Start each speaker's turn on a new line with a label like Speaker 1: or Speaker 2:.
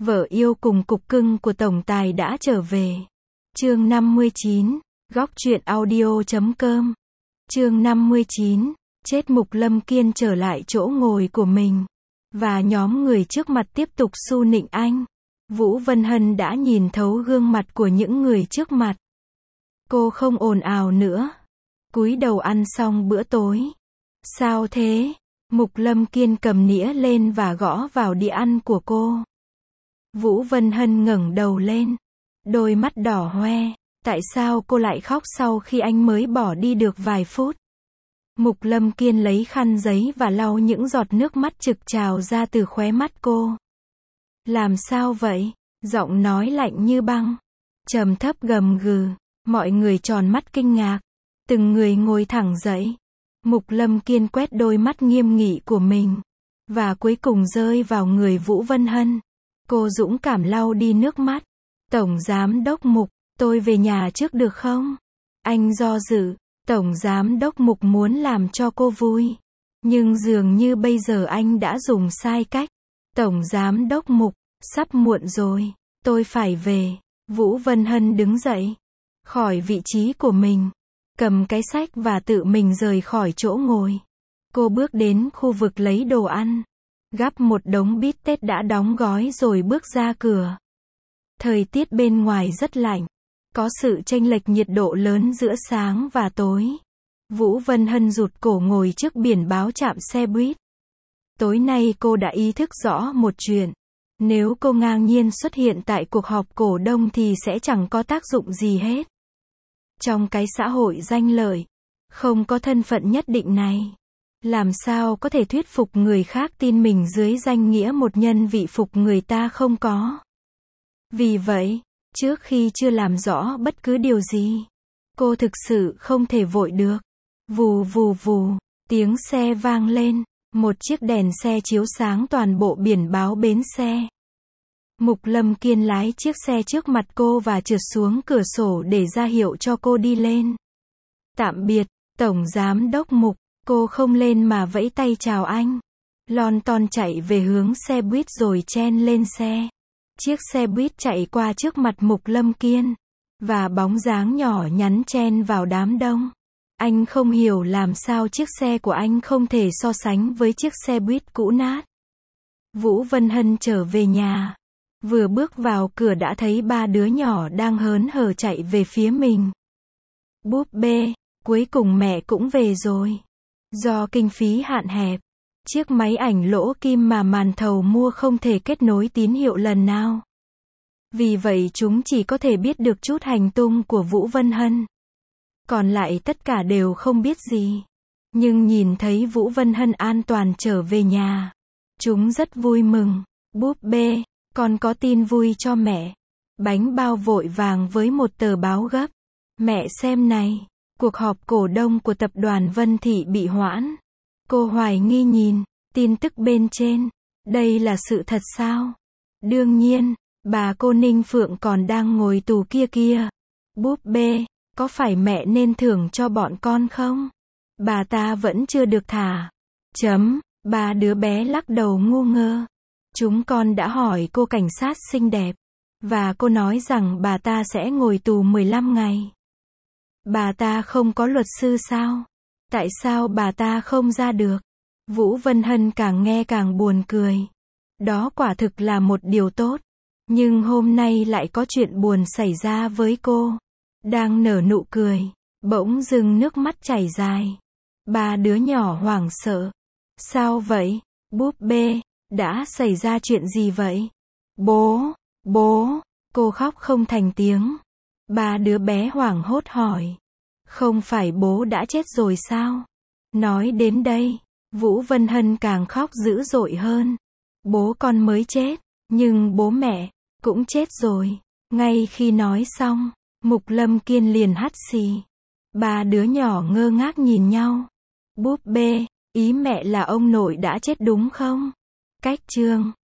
Speaker 1: Vợ yêu cùng cục cưng của tổng tài đã trở về. Chương 59, góc truyện audio.com. Chương 59, chết. Mục Lâm Kiên trở lại chỗ ngồi của mình. Và nhóm người trước mặt tiếp tục su nịnh anh. Vũ Vân Hân đã nhìn thấu gương mặt của những người trước mặt. Cô không ồn ào nữa. Cúi đầu ăn xong bữa tối. Sao thế? Mục Lâm Kiên cầm nĩa lên và gõ vào đĩa ăn của cô. Vũ Vân Hân ngẩng đầu lên. Đôi mắt đỏ hoe. Tại sao cô lại khóc sau khi anh mới bỏ đi được vài phút? Mục Lâm Kiên lấy khăn giấy và lau những giọt nước mắt trực trào ra từ khóe mắt cô. Làm sao vậy? Giọng nói lạnh như băng. Trầm thấp gầm gừ. Mọi người tròn mắt kinh ngạc. Từng người ngồi thẳng dậy. Mục Lâm Kiên quét đôi mắt nghiêm nghị của mình. Và cuối cùng rơi vào người Vũ Vân Hân. Cô dũng cảm lau đi nước mắt. Tổng Giám đốc Mục, tôi về nhà trước được không? Anh do dự. Tổng Giám đốc Mục muốn làm cho cô vui. Nhưng dường như bây giờ anh đã dùng sai cách. Tổng Giám đốc Mục, sắp muộn rồi. Tôi phải về. Vũ Vân Hân đứng dậy. Khỏi vị trí của mình. Cầm cái xách và tự mình rời khỏi chỗ ngồi. Cô bước đến khu vực lấy đồ ăn. Gắp một đống bít tết đã đóng gói rồi bước ra cửa. Thời tiết bên ngoài rất lạnh. Có sự chênh lệch nhiệt độ lớn giữa sáng và tối. Vũ Vân Hân rụt cổ ngồi trước biển báo trạm xe buýt. Tối nay cô đã ý thức rõ một chuyện. Nếu cô ngang nhiên xuất hiện tại cuộc họp cổ đông thì sẽ chẳng có tác dụng gì hết. Trong cái xã hội danh lợi, không có thân phận nhất định này. Làm sao có thể thuyết phục người khác tin mình dưới danh nghĩa một nhân vị phục người ta không có. Vì vậy, trước khi chưa làm rõ bất cứ điều gì, cô thực sự không thể vội được. Vù vù vù, tiếng xe vang lên, một chiếc đèn xe chiếu sáng toàn bộ biển báo bến xe. Mục Lâm Kiên lái chiếc xe trước mặt cô và trượt xuống cửa sổ để ra hiệu cho cô đi lên. Tạm biệt, Tổng Giám đốc Mục. Cô không lên mà vẫy tay chào anh. Lon ton chạy về hướng xe buýt rồi chen lên xe. Chiếc xe buýt chạy qua trước mặt Mục Lâm Kiên. Và bóng dáng nhỏ nhắn chen vào đám đông. Anh không hiểu làm sao chiếc xe của anh không thể so sánh với chiếc xe buýt cũ nát. Vũ Vân Hân trở về nhà. Vừa bước vào cửa đã thấy ba đứa nhỏ đang hớn hở chạy về phía mình. Búp bê, cuối cùng mẹ cũng về rồi. Do kinh phí hạn hẹp, chiếc máy ảnh lỗ kim mà màn thầu mua không thể kết nối tín hiệu lần nào. Vì vậy chúng chỉ có thể biết được chút hành tung của Vũ Vân Hân. Còn lại tất cả đều không biết gì. Nhưng nhìn thấy Vũ Vân Hân an toàn trở về nhà, chúng rất vui mừng. Búp bê, con có tin vui cho mẹ. Bánh bao vội vàng với một tờ báo gấp. Mẹ xem này. Cuộc họp cổ đông của tập đoàn Vân Thị bị hoãn. Cô hoài nghi nhìn tin tức bên trên. Đây là sự thật sao? Đương nhiên, bà cô Ninh Phượng còn đang ngồi tù kia kia. Búp bê, có phải mẹ nên thưởng cho bọn con không? Bà ta vẫn chưa được thả. Ba đứa bé lắc đầu ngu ngơ. Chúng con đã hỏi cô cảnh sát xinh đẹp. Và cô nói rằng bà ta sẽ ngồi tù 15 ngày. Bà ta không có luật sư sao? Tại sao bà ta không ra được? Vũ Vân Hân càng nghe càng buồn cười. Đó quả thực là một điều tốt. Nhưng hôm nay lại có chuyện buồn xảy ra với cô. Đang nở nụ cười, bỗng dưng nước mắt chảy dài. Ba đứa nhỏ hoảng sợ. Sao vậy? Búp bê, đã xảy ra chuyện gì vậy? Bố, cô khóc không thành tiếng. Ba đứa bé hoảng hốt hỏi. Không phải bố đã chết rồi sao? Nói đến đây, Vũ Vân Hân càng khóc dữ dội hơn. Bố con mới chết, nhưng bố mẹ cũng chết rồi. Ngay khi nói xong, Mục Lâm Kiên liền hắt xì. Ba đứa nhỏ ngơ ngác nhìn nhau. Búp bê, ý mẹ là ông nội đã chết đúng không? Cách chương